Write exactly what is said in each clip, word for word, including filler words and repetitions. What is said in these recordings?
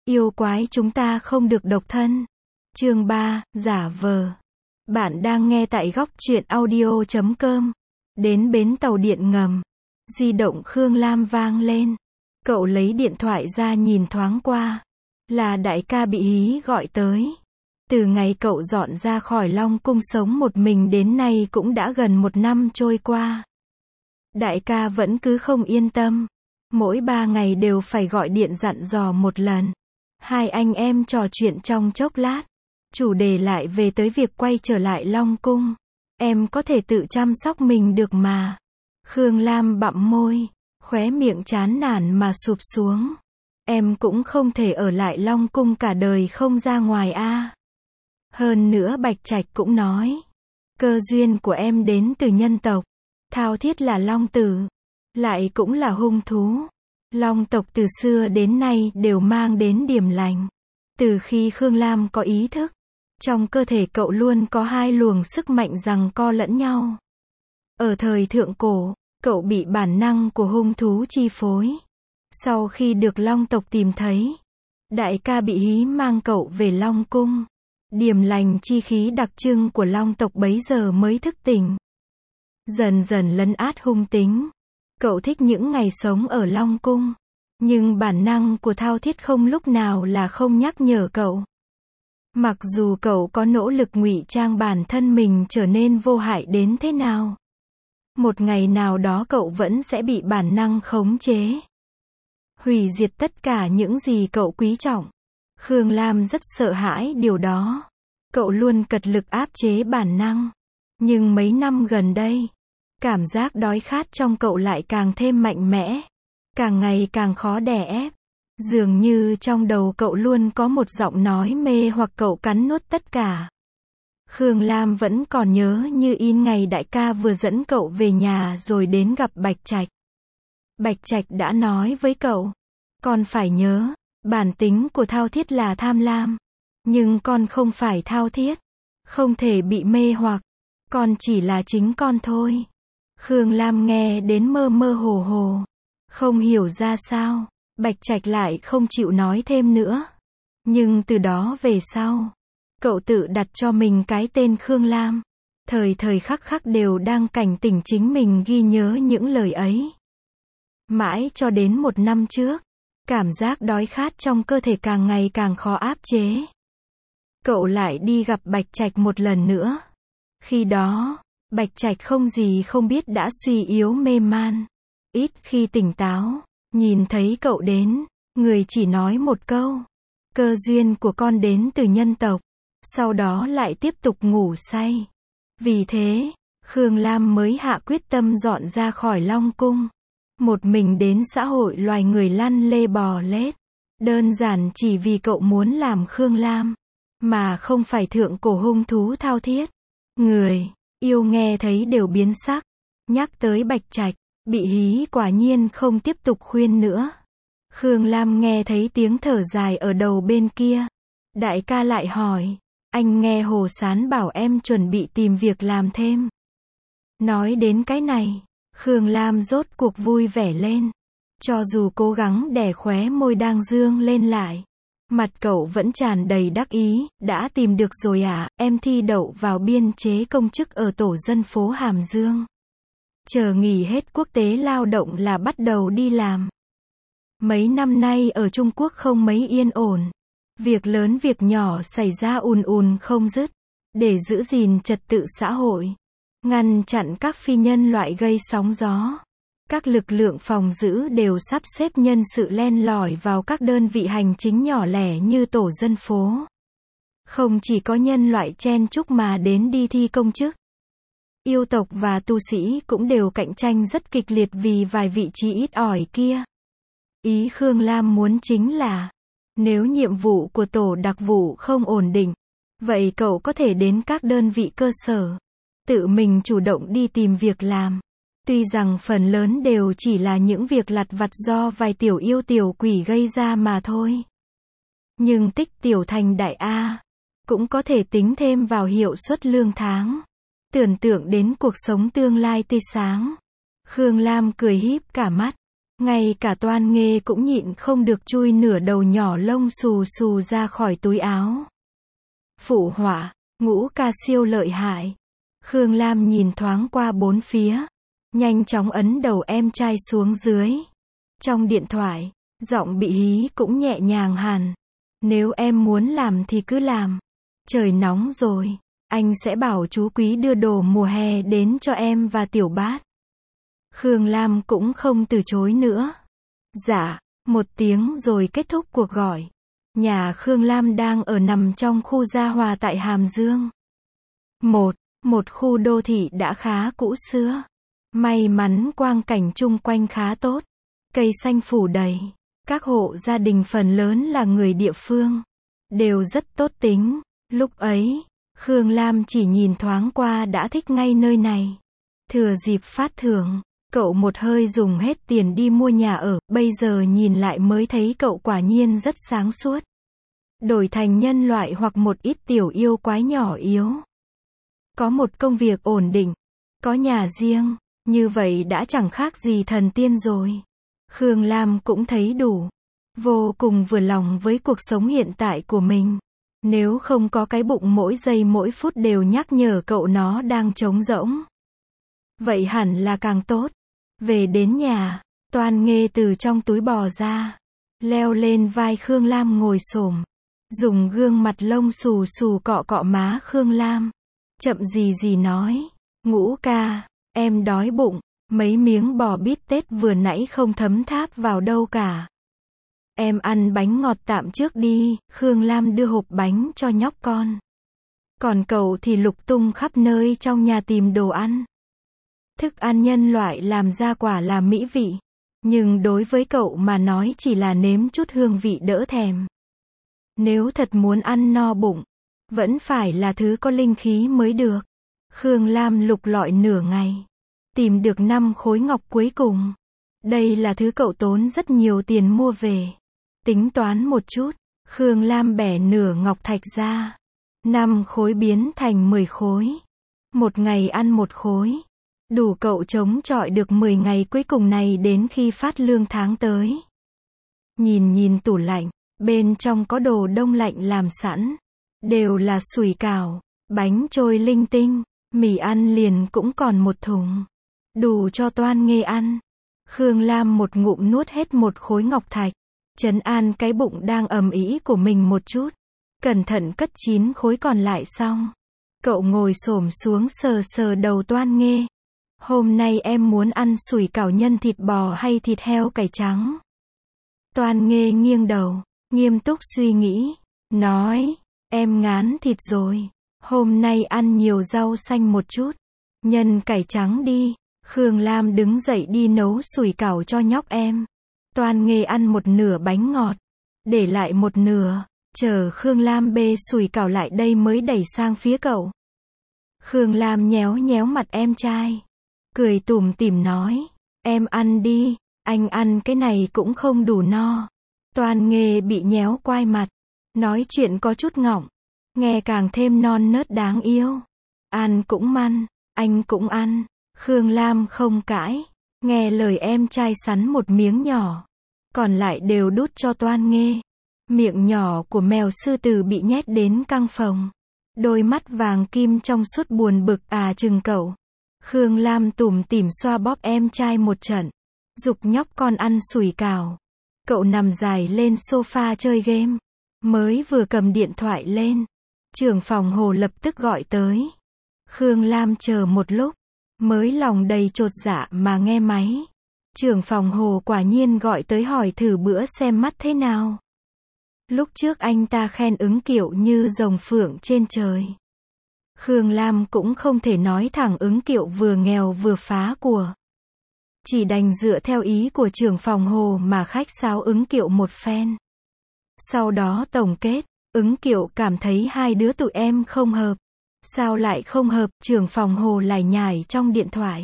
Yêu quái chúng ta không được độc thân. Chương ba, giả vờ. Bạn đang nghe tại góc truyện audio chấm com. Đến bến tàu điện ngầm. Di động Khương Lam vang lên. Cậu lấy điện thoại ra nhìn thoáng qua. Là đại ca bị hí gọi tới. Từ ngày cậu dọn ra khỏi Long Cung sống một mình đến nay cũng đã gần một năm trôi qua. Đại ca vẫn cứ không yên tâm. Mỗi ba ngày đều phải gọi điện dặn dò một lần. Hai anh em trò chuyện trong chốc lát. Chủ đề lại về tới việc quay trở lại Long Cung. Em có thể tự chăm sóc mình được mà. Khương Lam bặm môi, khóe miệng chán nản mà sụp xuống. Em cũng không thể ở lại Long Cung cả đời không ra ngoài a. Hơn nữa Bạch Trạch cũng nói, cơ duyên của em đến từ nhân tộc. Thao Thiết là Long tử, lại cũng là hung thú. Long tộc từ xưa đến nay đều mang đến điểm lành. Từ khi Khương Lam có ý thức, trong cơ thể cậu luôn có hai luồng sức mạnh giằng co lẫn nhau. Ở thời thượng cổ, cậu bị bản năng của hung thú chi phối. Sau khi được Long tộc tìm thấy, đại ca bị hí mang cậu về Long Cung. Điểm lành chi khí đặc trưng của Long tộc bấy giờ mới thức tỉnh. Dần dần lấn át hung tính. Cậu thích những ngày sống ở Long Cung. Nhưng bản năng của Thao Thiết không lúc nào là không nhắc nhở cậu. Mặc dù cậu có nỗ lực ngụy trang bản thân mình trở nên vô hại đến thế nào, một ngày nào đó cậu vẫn sẽ bị bản năng khống chế. Hủy diệt tất cả những gì cậu quý trọng. Khương Lam rất sợ hãi điều đó. Cậu luôn cật lực áp chế bản năng. Nhưng mấy năm gần đây, cảm giác đói khát trong cậu lại càng thêm mạnh mẽ. Càng ngày càng khó đè ép. Dường như trong đầu cậu luôn có một giọng nói mê hoặc cậu cắn nuốt tất cả. Khương Lam vẫn còn nhớ như in ngày đại ca vừa dẫn cậu về nhà rồi đến gặp Bạch Trạch. Bạch Trạch đã nói với cậu, con phải nhớ, bản tính của Thao Thiết là tham lam. Nhưng con không phải Thao Thiết. Không thể bị mê hoặc. Con chỉ là chính con thôi. Khương Lam nghe đến mơ mơ hồ hồ. Không hiểu ra sao, Bạch Trạch lại không chịu nói thêm nữa. Nhưng từ đó về sau, cậu tự đặt cho mình cái tên Khương Lam. Thời thời khắc khắc đều đang cảnh tỉnh chính mình ghi nhớ những lời ấy. Mãi cho đến một năm trước, cảm giác đói khát trong cơ thể càng ngày càng khó áp chế. Cậu lại đi gặp Bạch Trạch một lần nữa. Khi đó, Bạch Trạch không gì không biết đã suy yếu mê man. Ít khi tỉnh táo, nhìn thấy cậu đến, người chỉ nói một câu. Cơ duyên của con đến từ nhân tộc. Sau đó lại tiếp tục ngủ say. Vì thế, Khương Lam mới hạ quyết tâm dọn ra khỏi Long Cung. Một mình đến xã hội loài người lăn lê bò lết. Đơn giản chỉ vì cậu muốn làm Khương Lam. Mà không phải thượng cổ hung thú Thao Thiết. Người yêu nghe thấy đều biến sắc. Nhắc tới Bạch Trạch, bị hí quả nhiên không tiếp tục khuyên nữa. Khương Lam nghe thấy tiếng thở dài ở đầu bên kia. Đại ca lại hỏi, anh nghe Hồ Sán bảo em chuẩn bị tìm việc làm thêm. Nói đến cái này, Khương Lam rốt cuộc vui vẻ lên. Cho dù cố gắng đè khóe môi đang dương lên lại, mặt cậu vẫn tràn đầy đắc ý. Đã tìm được rồi à, em thi đậu vào biên chế công chức ở tổ dân phố Hàm Dương. Chờ nghỉ hết quốc tế lao động là bắt đầu đi làm. Mấy năm nay ở Trung Quốc không mấy yên ổn. Việc lớn việc nhỏ xảy ra ùn ùn không dứt. Để giữ gìn trật tự xã hội, ngăn chặn các phi nhân loại gây sóng gió, các lực lượng phòng giữ đều sắp xếp nhân sự len lỏi vào các đơn vị hành chính nhỏ lẻ như tổ dân phố. Không chỉ có nhân loại chen chúc mà đến đi thi công chức. Yêu tộc và tu sĩ cũng đều cạnh tranh rất kịch liệt vì vài vị trí ít ỏi kia. Ý Khương Lam muốn chính là, nếu nhiệm vụ của tổ đặc vụ không ổn định, vậy cậu có thể đến các đơn vị cơ sở, tự mình chủ động đi tìm việc làm. Tuy rằng phần lớn đều chỉ là những việc lặt vặt do vài tiểu yêu tiểu quỷ gây ra mà thôi. Nhưng tích tiểu thành đại A, cũng có thể tính thêm vào hiệu suất lương tháng. Tưởng tượng đến cuộc sống tương lai tươi sáng, Khương Lam cười híp cả mắt. Ngay cả Toan Nghê cũng nhịn không được chui nửa đầu nhỏ lông xù xù ra khỏi túi áo. Phụ họa, Ngũ ca siêu lợi hại. Khương Lam nhìn thoáng qua bốn phía, nhanh chóng ấn đầu em trai xuống dưới. Trong điện thoại, giọng bị hí cũng nhẹ nhàng hẳn. Nếu em muốn làm thì cứ làm. Trời nóng rồi, anh sẽ bảo chú Quý đưa đồ mùa hè đến cho em và Tiểu Bát. Khương Lam cũng không từ chối nữa. Dạ, một tiếng rồi kết thúc cuộc gọi. Nhà Khương Lam đang ở nằm trong khu Gia Hòa tại Hàm Dương. Một, một khu đô thị đã khá cũ xưa. May mắn quang cảnh chung quanh khá tốt. Cây xanh phủ đầy. Các hộ gia đình phần lớn là người địa phương. Đều rất tốt tính. Lúc ấy, Khương Lam chỉ nhìn thoáng qua đã thích ngay nơi này. Thừa dịp phát thưởng, cậu một hơi dùng hết tiền đi mua nhà ở, bây giờ nhìn lại mới thấy cậu quả nhiên rất sáng suốt. Đổi thành nhân loại hoặc một ít tiểu yêu quái nhỏ yếu. Có một công việc ổn định, có nhà riêng, như vậy đã chẳng khác gì thần tiên rồi. Khương Lam cũng thấy đủ. Vô cùng vừa lòng với cuộc sống hiện tại của mình. Nếu không có cái bụng mỗi giây mỗi phút đều nhắc nhở cậu nó đang trống rỗng. Vậy hẳn là càng tốt. Về đến nhà, Toan Nghê từ trong túi bò ra. Leo lên vai Khương Lam ngồi xổm. Dùng gương mặt lông xù xù cọ cọ má Khương Lam. Chậm gì gì nói. Ngũ ca, em đói bụng. Mấy miếng bò bít tết vừa nãy không thấm tháp vào đâu cả. Em ăn bánh ngọt tạm trước đi. Khương Lam đưa hộp bánh cho nhóc con. Còn cậu thì lục tung khắp nơi trong nhà tìm đồ ăn. Thức ăn nhân loại làm ra quả là mỹ vị. Nhưng đối với cậu mà nói chỉ là nếm chút hương vị đỡ thèm. Nếu thật muốn ăn no bụng, vẫn phải là thứ có linh khí mới được. Khương Lam lục lọi nửa ngày. Tìm được năm khối ngọc cuối cùng. Đây là thứ cậu tốn rất nhiều tiền mua về. Tính toán một chút, Khương Lam bẻ nửa ngọc thạch ra. Năm khối biến thành mười khối. Một ngày ăn một khối. Đủ cậu chống chọi được mười ngày cuối cùng này đến khi phát lương tháng tới. Nhìn nhìn tủ lạnh, bên trong có đồ đông lạnh làm sẵn. Đều là sủi cảo, bánh trôi linh tinh, mì ăn liền cũng còn một thùng. Đủ cho Toan Nghê ăn. Khương Lam một ngụm nuốt hết một khối ngọc thạch. Trấn an cái bụng đang ầm ĩ của mình một chút. Cẩn thận cất chín khối còn lại xong. Cậu ngồi xổm xuống sờ sờ đầu Toan Nghê. Hôm nay em muốn ăn sủi cảo nhân thịt bò hay thịt heo cải trắng? Toan Nghê nghiêng đầu, nghiêm túc suy nghĩ. Nói, em ngán thịt rồi. Hôm nay ăn nhiều rau xanh một chút. Nhân cải trắng đi. Khương Lam đứng dậy đi nấu sủi cảo cho nhóc em. Toan Nghê ăn một nửa bánh ngọt. Để lại một nửa. Chờ Khương Lam bê sủi cảo lại đây mới đẩy sang phía cậu. Khương Lam nhéo nhéo mặt em trai. Cười tủm tỉm nói. Em ăn đi. Anh ăn cái này cũng không đủ no. Toan Nghê bị nhéo quai mặt. Nói chuyện có chút ngọng. Nghe càng thêm non nớt đáng yêu. Ăn cũng ăn. Anh cũng ăn. Khương Lam không cãi. Nghe lời em trai sắn một miếng nhỏ. Còn lại đều đút cho Toan Nghê. Miệng nhỏ của mèo sư tử bị nhét đến căng phồng. Đôi mắt vàng kim trong suốt buồn bực à chừng cậu. Khương Lam tủm tỉm xoa bóp em trai một trận. Giục nhóc con ăn sủi cảo. Cậu nằm dài lên sofa chơi game. Mới vừa cầm điện thoại lên. Trưởng phòng Hồ lập tức gọi tới. Khương Lam chờ một lúc. Mới lòng đầy chột dạ mà nghe máy. Trưởng phòng Hồ quả nhiên gọi tới hỏi thử bữa xem mắt thế nào. Lúc trước anh ta khen Ứng Kiệu như rồng phượng trên trời. Khương Lam cũng không thể nói thẳng Ứng Kiệu vừa nghèo vừa phá của. Chỉ đành dựa theo ý của trưởng phòng Hồ mà khách sáo Ứng Kiệu một phen. Sau đó tổng kết, Ứng Kiệu cảm thấy hai đứa tụi em không hợp. Sao lại không hợp? Trưởng phòng Hồ lải nhải trong điện thoại.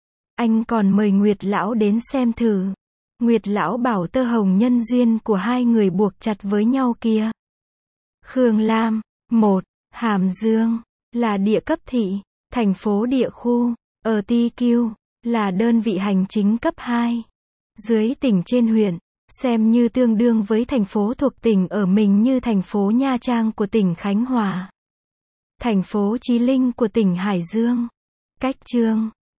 Anh còn mời Nguyệt Lão đến xem thử. Nguyệt Lão bảo tơ hồng nhân duyên của hai người buộc chặt với nhau kia. Khương Lam, một. Hàm Dương, là địa cấp thị, thành phố địa khu, ở tê quy, là đơn vị hành chính cấp hai. dưới tỉnh trên huyện, xem như tương đương với thành phố thuộc tỉnh ở mình như thành phố Nha Trang của tỉnh Khánh Hòa, thành phố Chí Linh của tỉnh Hải Dương. Cách chương